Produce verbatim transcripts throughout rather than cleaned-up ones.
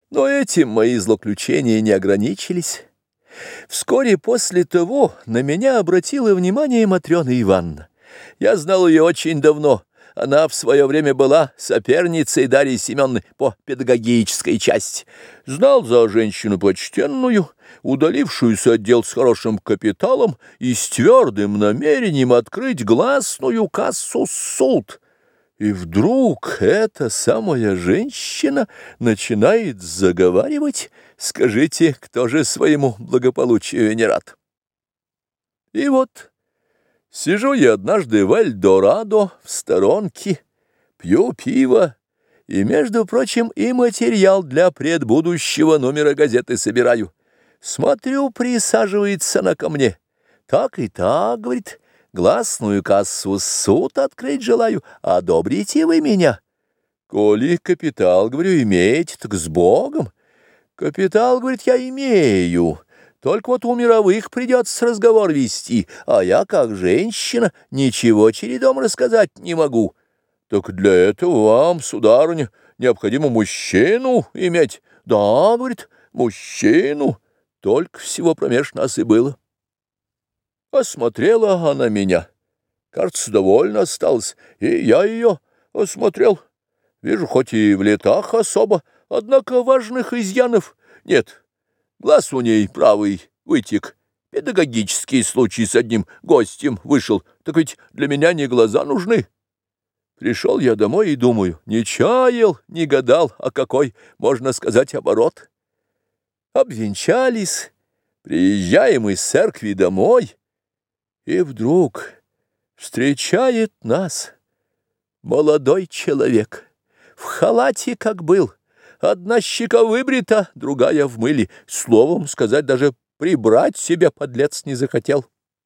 Но этим мои злоключения не ограничились. Вскоре после того на меня обратила внимание Матрена Ивановна. Я знал ее очень давно. Она в свое время была соперницей Дарьи Семеновны по педагогической части. Знал за женщину почтенную, удалившуюся от дел с хорошим капиталом и с твердым намерением открыть гласную кассу суд. И вдруг эта самая женщина начинает заговаривать: скажите, кто же своему благополучию не рад? И вот сижу я однажды в Эльдорадо в сторонке, пью пиво, и, между прочим, и материал для предбудущего номера газеты собираю. Смотрю, присаживается она ко мне. Так и так, говорит, гласную кассу суд открыть желаю, одобрите вы меня. Коли капитал, говорю, имеете, так с Богом. Капитал, говорит, я имею, только вот у мировых придется разговор вести, а я, как женщина, ничего чередом рассказать не могу. Так для этого вам, сударыня, необходимо мужчину иметь. Да, говорит, мужчину, только всего промеж нас и было. Осмотрела она меня. Кажется, довольно осталась, и я ее осмотрел. Вижу, хоть и в летах особо, однако важных изъянов нет. Глаз у ней правый вытек. Педагогический случай с одним гостем вышел. Так ведь для меня не глаза нужны. Пришел я домой и думаю, не чаял, не гадал, а какой, можно сказать, оборот. Обвенчались, приезжаем из церкви домой, и вдруг встречает нас молодой человек, в халате, как был, одна щека выбрита, другая в мыле, словом сказать, даже прибрать себя подлец не захотел.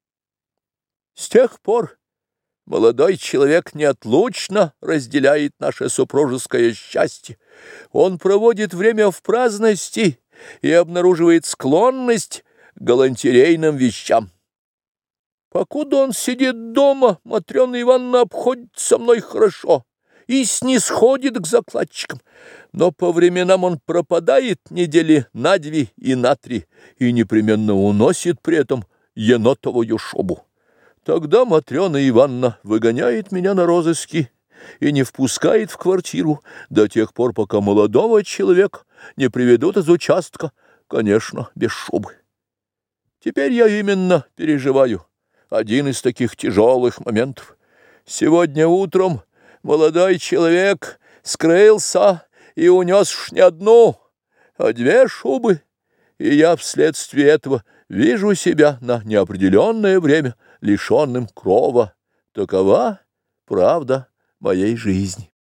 С тех пор молодой человек неотлучно разделяет наше супружеское счастье. Он проводит время в праздности и обнаруживает склонность к галантерейным вещам. Покуда он сидит дома, Матрена Ивановна обходит со мной хорошо и снисходит к закладчикам, но по временам он пропадает недели на две и на три и непременно уносит при этом енотовую шубу. Тогда Матрена Ивановна выгоняет меня на розыски и не впускает в квартиру до тех пор, пока молодого человека не приведут из участка, конечно, без шубы. Теперь я именно переживаю один из таких тяжелых моментов. Сегодня утром молодой человек скрылся и унес уж не одну, а две шубы, и я вследствие этого вижу себя на неопределенное время лишенным крова. Такова правда моей жизни.